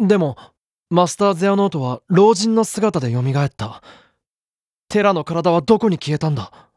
でもマスター・ゼアノートは老人の姿で蘇った。テラの体はどこに消えたんだ？